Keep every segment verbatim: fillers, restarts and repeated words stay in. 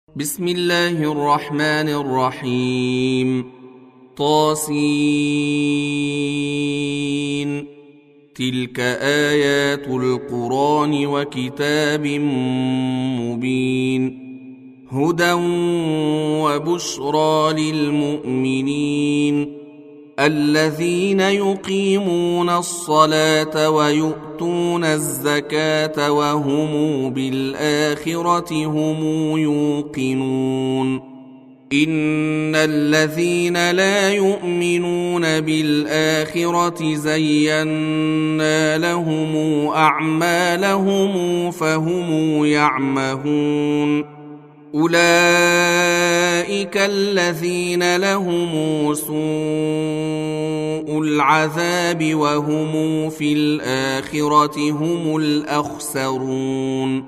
بسم الله الرحمن الرحيم. طاسين. تلك آيات القرآن وكتاب مبين، هدى وبشرى للمؤمنين الذين يقيمون الصلاة ويؤتون الزكاة وهم بالآخرة هم يوقنون. إن الذين لا يؤمنون بالآخرة زينا لهم أعمالهم فهم يعمهون. أولئك الذين لهم سوء العذاب وهم في الآخرة هم الأخسرون.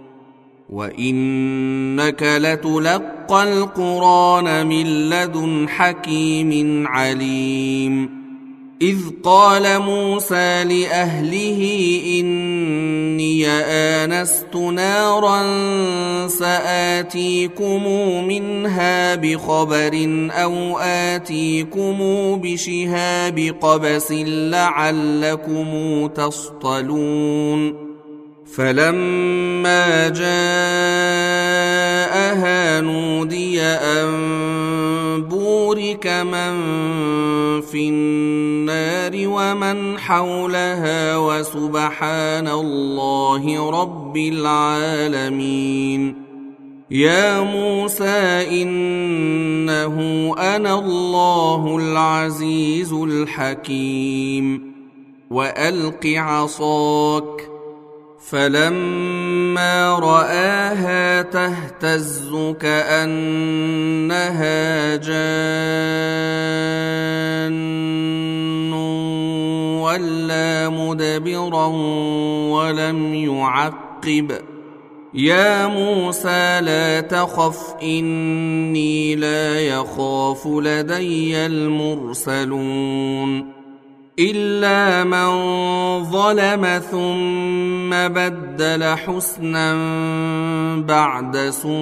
وإنك لتلقى القرآن من لدن حكيم عليم. إذ قال موسى لأهله إني آنست نارا سآتيكم منها بخبر أو آتيكم بشهاب قبس لعلكم تصطلون. فلما جاءها نودي أن بورك من في النار ومن حولها وسبحان الله رب العالمين. يا موسى إنه أنا الله العزيز الحكيم. وألق عصاك. فلما رآها تهتز كأنها جان ولا مدبرا ولم يعقب. يا موسى لا تخف إني لا يخاف لدي المرسلون. إلا من ظلم ثم بدل حسنا بعد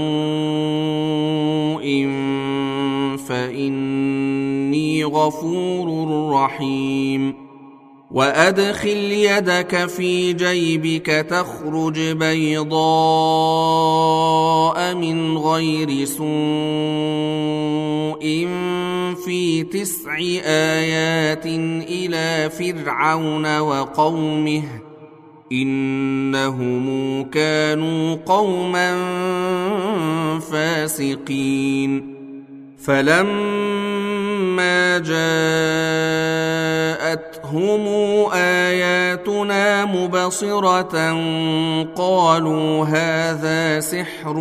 سوء فإني غفور رحيم. وأدخل يدك في جيبك تخرج بيضاء من غير سوء في تسع آيات إلى فرعون وقومه إنهم كانوا قوما فاسقين. فلما جاءتهم آياتنا مبصرة قالوا هذا سحر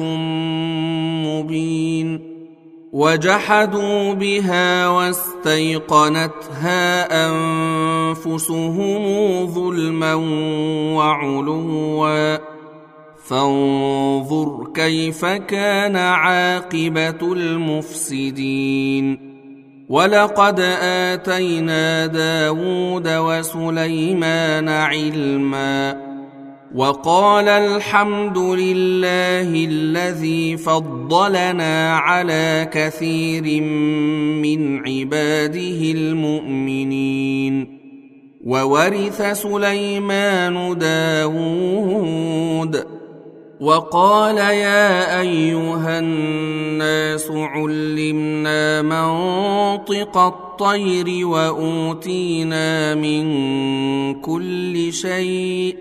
مبين. وجحدوا بها واستيقنتها أنفسهم ظلما وعلوا فانظر كيف كان عاقبة المفسدين. ولقد آتينا داود وسليمان علما وقال الحمد لله الذي فضلنا على كثير من عباده المؤمنين. وورث سليمان داود وقال يا أيها الناس علمنا منطق الطير وأوتينا من كل شيء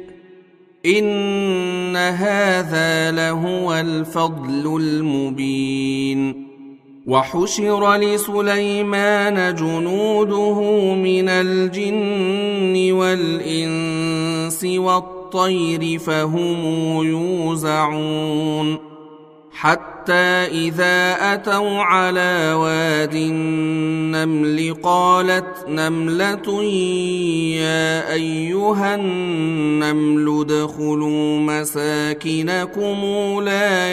إن هذا لهو الفضل المبين. وحشر لسليمان جنوده من الجن والإنس والطير فهم يوزعون. حتى إذا أتوا على واد النمل قالت نملة يا أيها النمل ادخلوا مساكنكم لا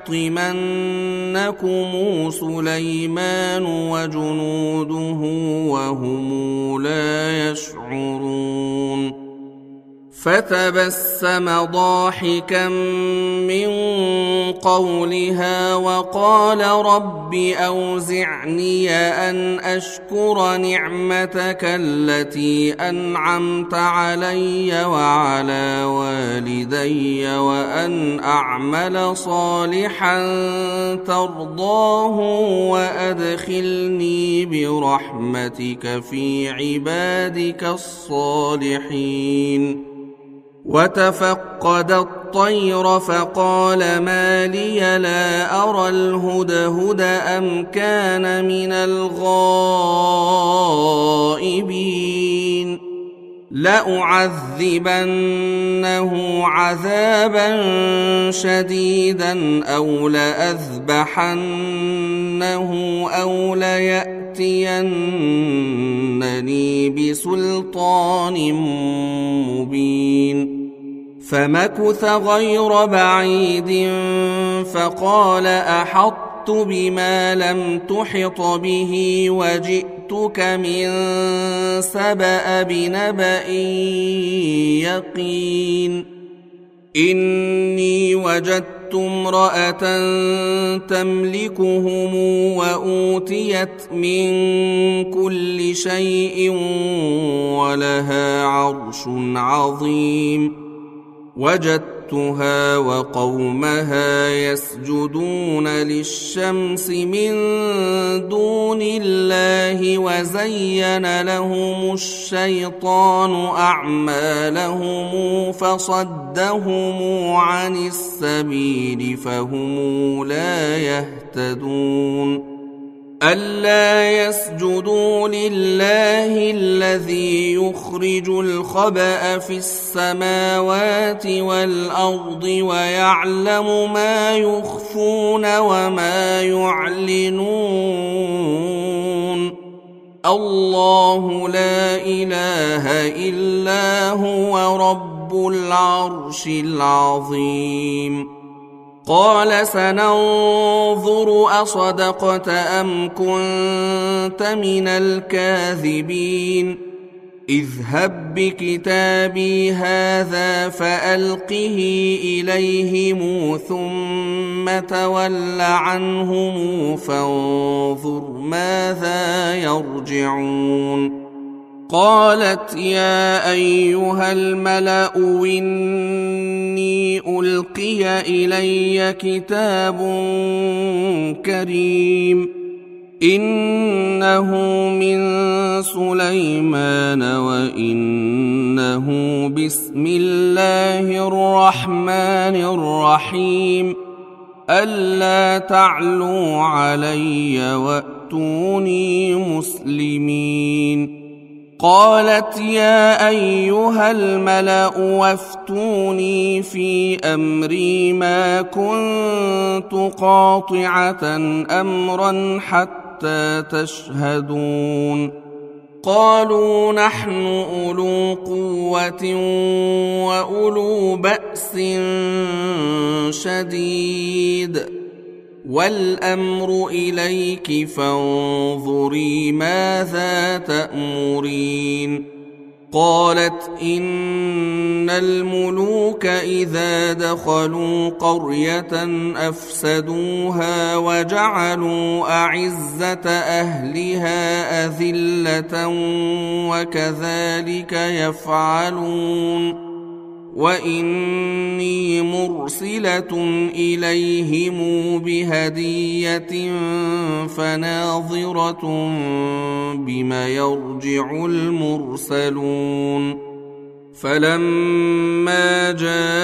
يحطمنكم سليمان وجنوده وهم لا يشعرون. فتبسم ضاحكا من قولها وقال رب أوزعني أن أشكر نعمتك التي أنعمت علي وعلى والدي وأن أعمل صالحا ترضاه وأدخلني برحمتك في عبادك الصالحين. وتفقد الطير فقال ما لي لا أرى الهدهد أم كان من الغائبين لأعذبنه عذابا شديدا أو لأذبحنه أو ليأتينني بسلطان مبين. فمكث غير بعيد فقال أحطت بما لم تحط به وجئتك من سبأ بنبأ يقين. إني وجدت امرأة تملكهم وأوتيت من كل شيء ولها عرش عظيم. وجدتها وقومها يسجدون للشمس من دون الله وزين لهم الشيطان أعمالهم فصدهم عن السبيل فهم لا يهتدون. ألا يسجدوا لله الذي يخرج الخبأ في السماوات والأرض ويعلم ما يخفون وما يعلنون. الله لا إله إلا هو رب العرش العظيم. قال سننظر أصدقت أم كنت من الكاذبين. اذهب بكتابي هذا فألقه إليهم ثم تول عنهم فانظر ماذا يرجعون. قالت يا أيها الملأ إني ألقي إلي كتاب كريم إنه من سليمان وإنه بسم الله الرحمن الرحيم ألا تعلوا علي وأتوني مسلمين. قالت يا أيها الملأ وافتوني في أمري ما كنت قاطعة أمرا حتى تشهدون. قالوا نحن أولو قوة وأولو بأس شديد والأمر إليك فانظري ماذا تأمرين. قالت إن الملوك إذا دخلوا قرية أفسدوها وجعلوا أعزة أهلها أذلة وكذلك يفعلون. وإني مرسلة إليهم بهدية فناظرة بما يرجع المرسلون. فلما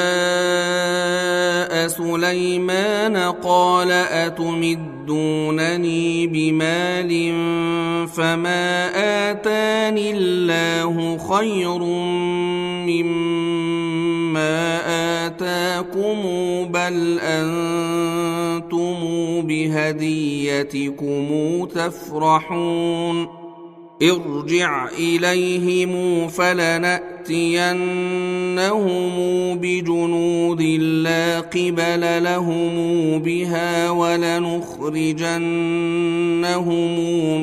جاء سليمان قال أتمدونني بمال فما آتاني الله خير مما آتاكم بل أنتم بهديتكم تفرحون. ارجع إليهم فلنأتينهم بجنود لا قبل لهم بها ولنخرجنهم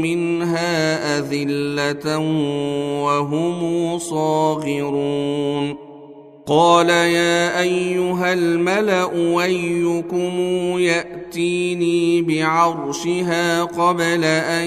منها أذلة وهم صاغرون. قال يا أيها الملأ أيكم يأتيني بعرشها قبل أن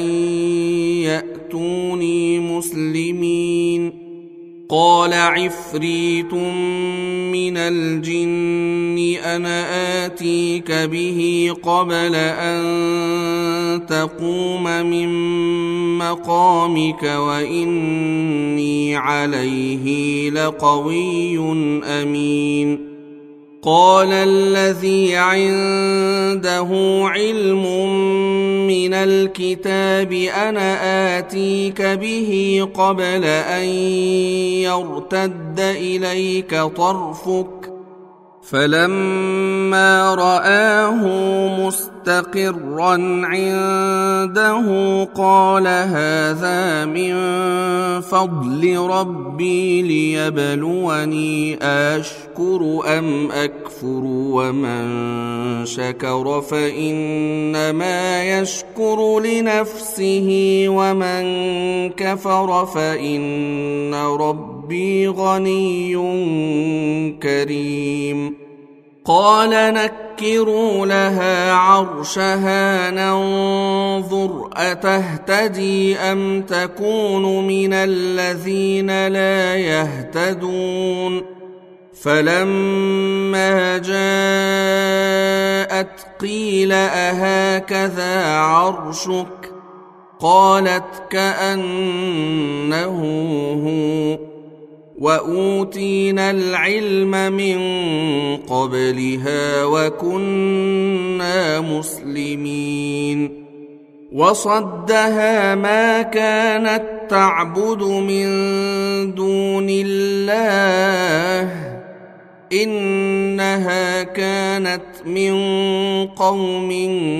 يأتوني مسلمين قال عفريت من الجن أنا آتيك به قبل أن تقوم من مقامك وإني عليه لقوي أمين قال الذي عنده علم من الكتاب أنا آتيك به قبل أن يرتد إليك طرفك فلما رآه مستقرا عنده قال هذا من فضل ربي ليبلوني أشكر أم أكفر ومن شكر فإنما يشكر لنفسه ومن كفر فإن ربي غني كريم قال نكروا لها عرشها ننظر أتهتدي أم تكون من الذين لا يهتدون فلما جاءت قيل أهكذا عرشك قالت كأنه هو وأوتينا العلم من قبلها وكنا مسلمين وصدها ما كانت تعبد من دون الله إنها كانت من قوم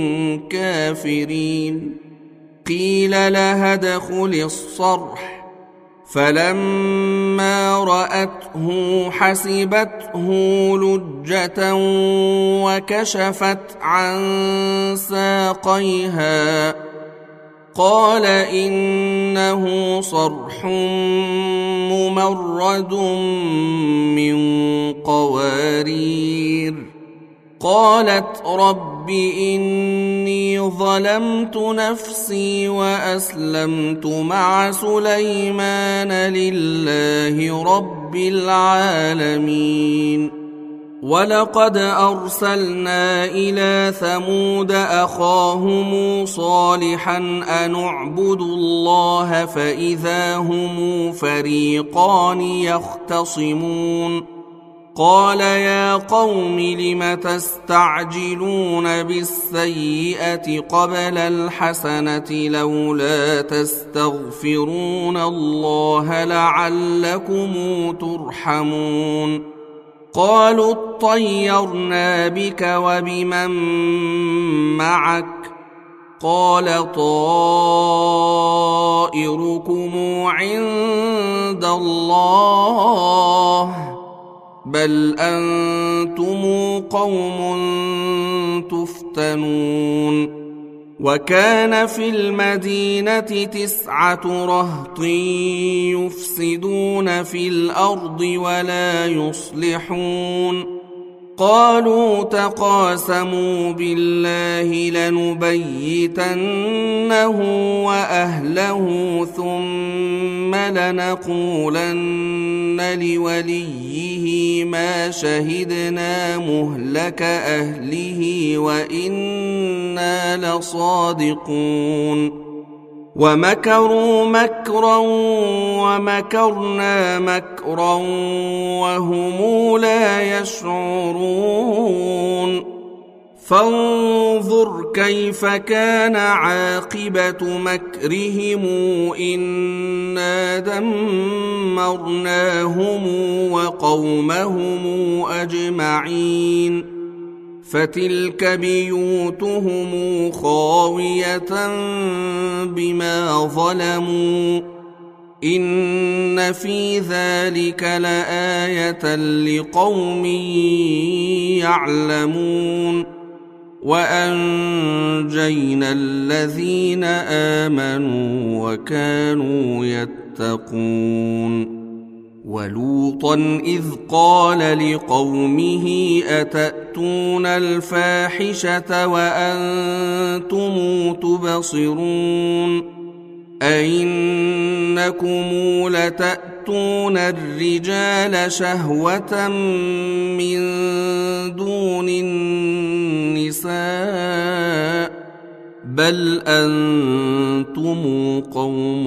كافرين قيل لها ادخل الصرح فلما رأته حسبته لجة وكشفت عن ساقيها قال إنه صرح ممرد من قوارير قالت رب إني ظلمت نفسي وأسلمت مع سليمان لله رب العالمين ولقد أرسلنا إلى ثمود أخاهم صالحا أن اعبدوا الله فإذا هم فريقان يختصمون قال يا قوم لم تستعجلون بالسيئة قبل الحسنة لولا تستغفرون الله لعلكم ترحمون قالوا اطيرنا بك وبمن معك قال طائركم عند الله بل أنتم قوم تفتنون وكان في المدينة تسعة رهط يفسدون في الأرض ولا يصلحون قالوا تقاسموا بالله لنبيتنه وأهله ثم لنقولن لوليه ما شهدنا مهلك أهله وإنا لصادقون ومكروا مكرا ومكرنا مكرا وهم لا يشعرون فانظر كيف كان عاقبة مكرهم إنا دمرناهم وقومهم أجمعين فتلك بيوتهم خاوية بما ظلموا إن في ذلك لآية لقوم يعلمون وأنجينا الذين آمنوا وكانوا يتقون ولوطا إذ قال لقومه أتأتون الفاحشة وأنتم تبصرون أئنكم لتأتون الرجال شهوة من دون النساء بل أنتم قوم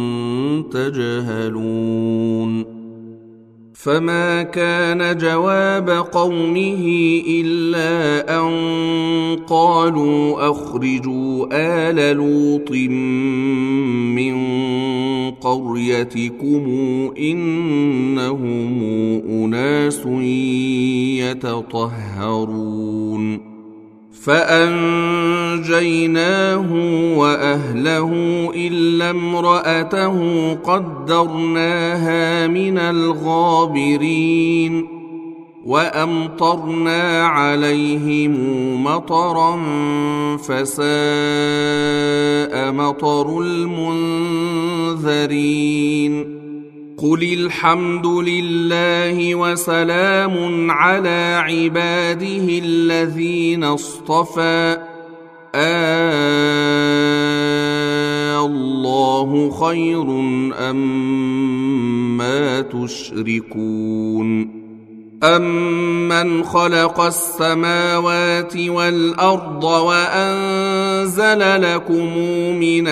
تجهلون فما كان جواب قومه إلا أن قالوا أخرجوا آل لوط من قريتكم إنهم أناس يتطهرون فأنجيناه وأهله إلا امرأته قدرناها من الغابرين وأمطرنا عليهم مطرا فساء مطر المنذرين قل الحمد لله وسلام على عباده الذين اصطفى الله خير أما تشركون أمن خلق السماوات والأرض وأنزل لكم من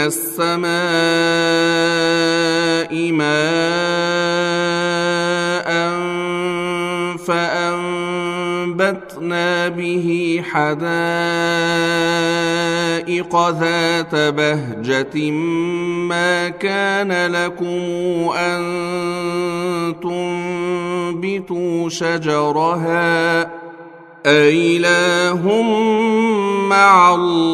السماء ماء فأنبتنا به حدائق ذات بهجة ما كان لكم أن تنبتوا شجرها أإله مع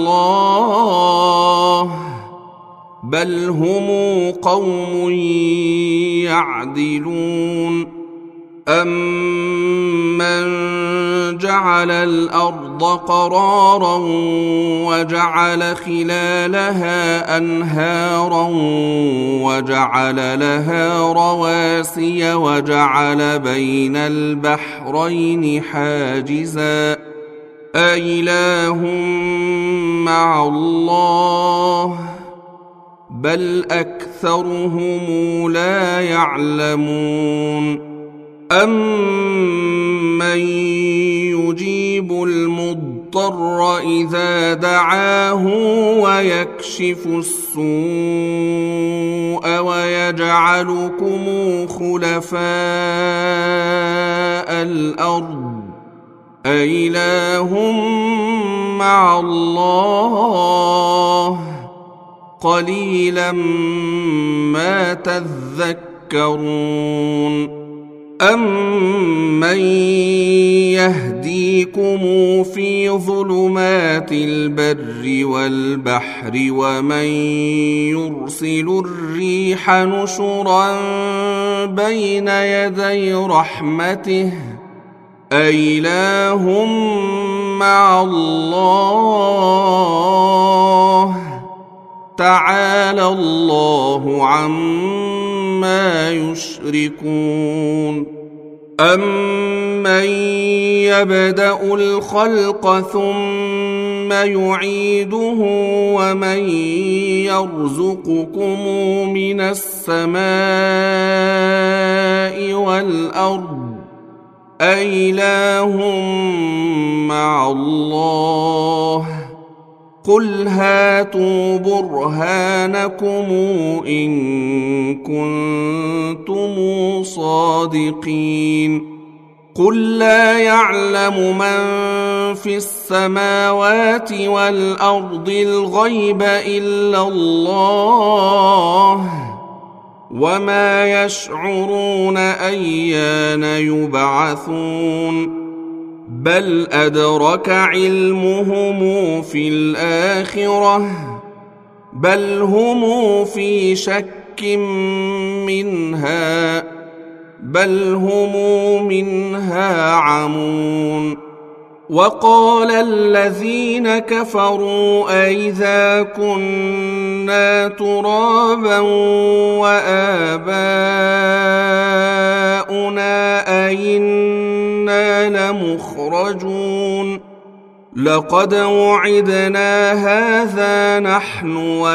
الله بل هم قوم يعدلون أمن جعل الأرض قرارا وجعل خلالها أنهارا وجعل لها رواسي وجعل بين البحرين حاجزا أإله مع الله بل أكثرهم لا يعلمون أمن يجيب المضطر إذا دعاه ويكشف السوء ويجعلكم خلفاء الأرض أإله مع الله قليلا ما تذكرون أمن يهديكم في ظلمات البر والبحر ومن يرسل الريح نشرا بين يدي رحمته أإله مع الله تعالى الله عما يشركون أمن يبدأ الخلق ثم يعيده ومن يرزقكم من السماء والأرض أإله مع الله قل هاتوا برهانكم إن كنتم صادقين قل لا يعلم من في السماوات والأرض الغيب إلا الله وما يشعرون أيان يبعثون بل أدرك علمهم في الآخرة بل هم في شك منها بل هم منها عمون وقال الذين كفروا أئذا كنا ترابا وآباؤنا أئنا لمخرجون لقد وعدنا هذا نحن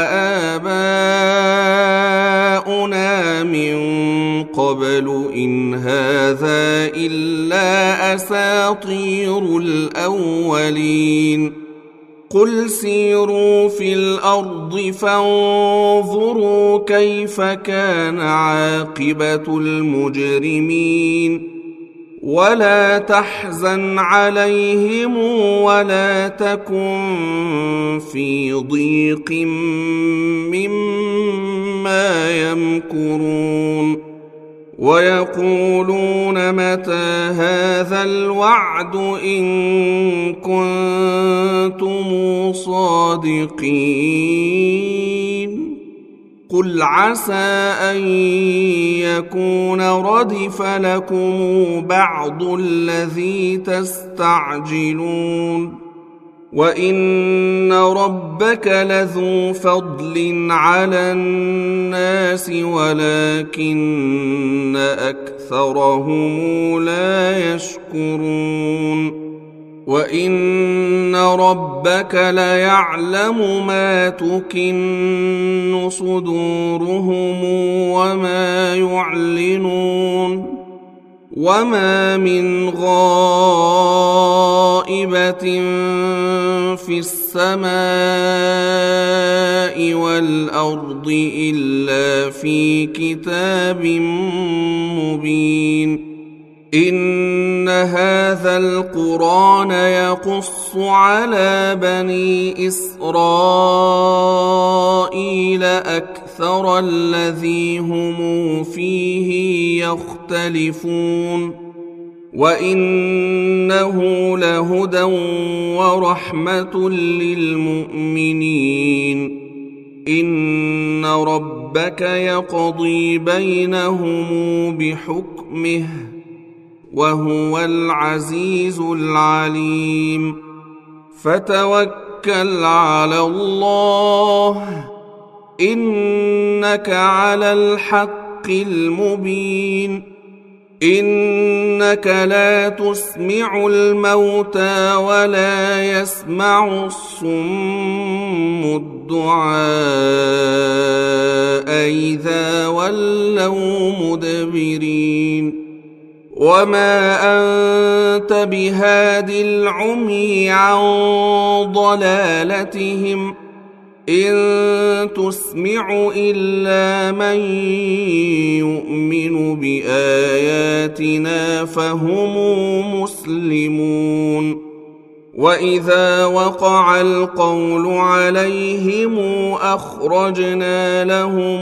وآباؤنا من قبل إن هذا إلا أساطير الأولين قل سيروا في الأرض فانظروا كيف كان عاقبة المجرمين ولا تحزن عليهم ولا تكن في ضيق مما يمكرون ويقولون متى هذا الوعد إن كنتم صادقين قل عسى أن يكون ردف لكم بعض الذي تستعجلون وإن ربك لذو فضل على الناس ولكن أكثرهم لا يشكرون وإن ربك ليعلم ما تكن صدورهم وما يعلنون وما من غائبة في السماء والأرض إلا في كتاب مبين إن هذا القرآن يقص على بني إسرائيل أكثر الذي هم فيه يختلفون وإنه لهدى ورحمة للمؤمنين إن ربك يقضي بينهم بحكمه وهو العزيز العليم فتوكل على الله إنك على الحق المبين إنك لا تسمع الموتى ولا يسمع الصم الدعاء إذا ولوا مدبرين وما أنت بهاد العمي عن ضلالتهم إن تسمع إلا من يؤمن بآياتنا فهم مسلمون وإذا وقع القول عليهم أخرجنا لهم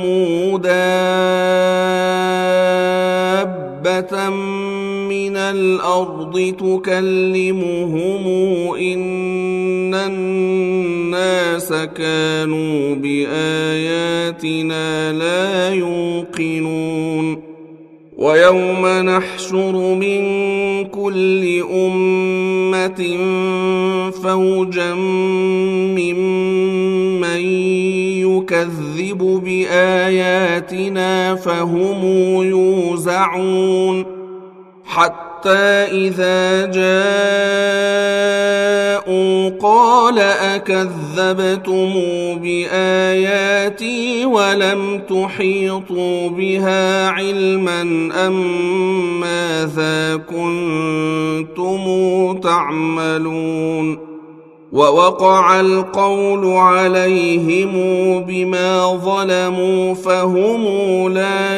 دابة من الأرض تكلمهم إن الناس كانوا بآياتنا لا يوقنون ويوم نحشر من كل أمة فوجا ممن يكذب بآياتنا فهم يوزعون حتى إذا جاءوا قال أكذبتم بآياتي ولم تحيطوا بها علما أم ماذا كنتم تعملون ووقع القول عليهم بما ظلموا فهم لا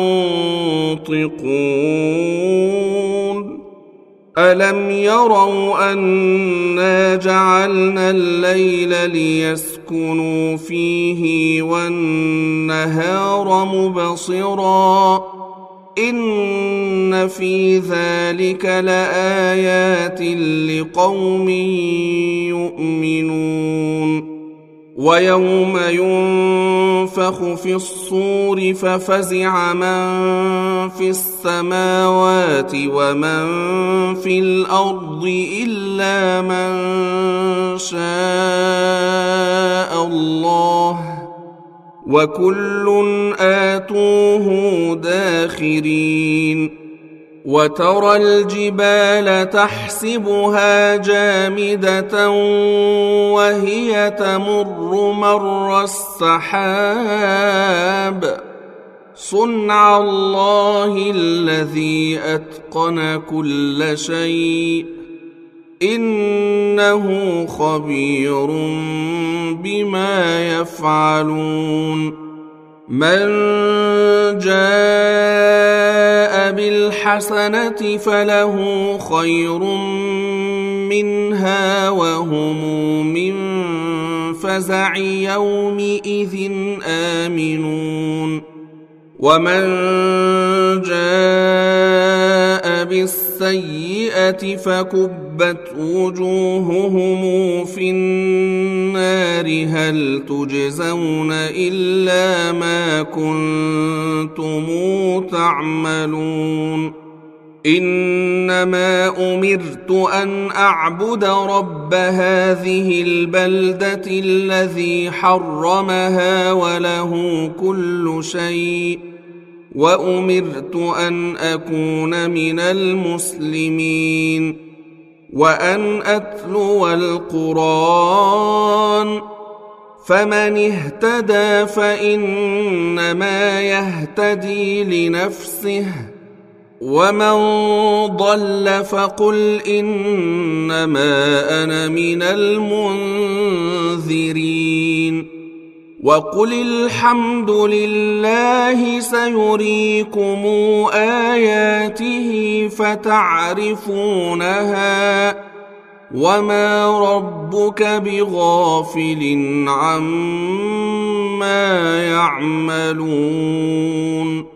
ينطقون ألم يروا أنا جعلنا الليل ليسكنوا فيه والنهار مبصرا إن في ذلك لآيات لقوم يؤمنون ويوم ينفخ في الصور ففزع من في السماوات ومن في الأرض إلا من شاء الله وكل آتوه داخرين. وترى الجبال تحسبها جامدة وهي تمر مر السحاب صنع الله الذي أتقن كل شيء إنه خبير بما يفعلون. من جاء بالحسنة فله خير منها وهم من فزع يومئذ آمنون. ومن جاء بالسيئة فكبت وجوههم في النار هل تجزون إلا ما كنتم تعملون. إنما أمرت أن أعبد رب هذه البلدة الذي حرمها وله كل شيء وأمرت أن أكون من المسلمين وأن أتلو القرآن فمن اهتدى فإنما يهتدي لنفسه ومن ضل فقل إنما أنا من المنذرين. وقل الحمد لله سيريكم آياته فتعرفونها وما ربك بغافل عما يعملون.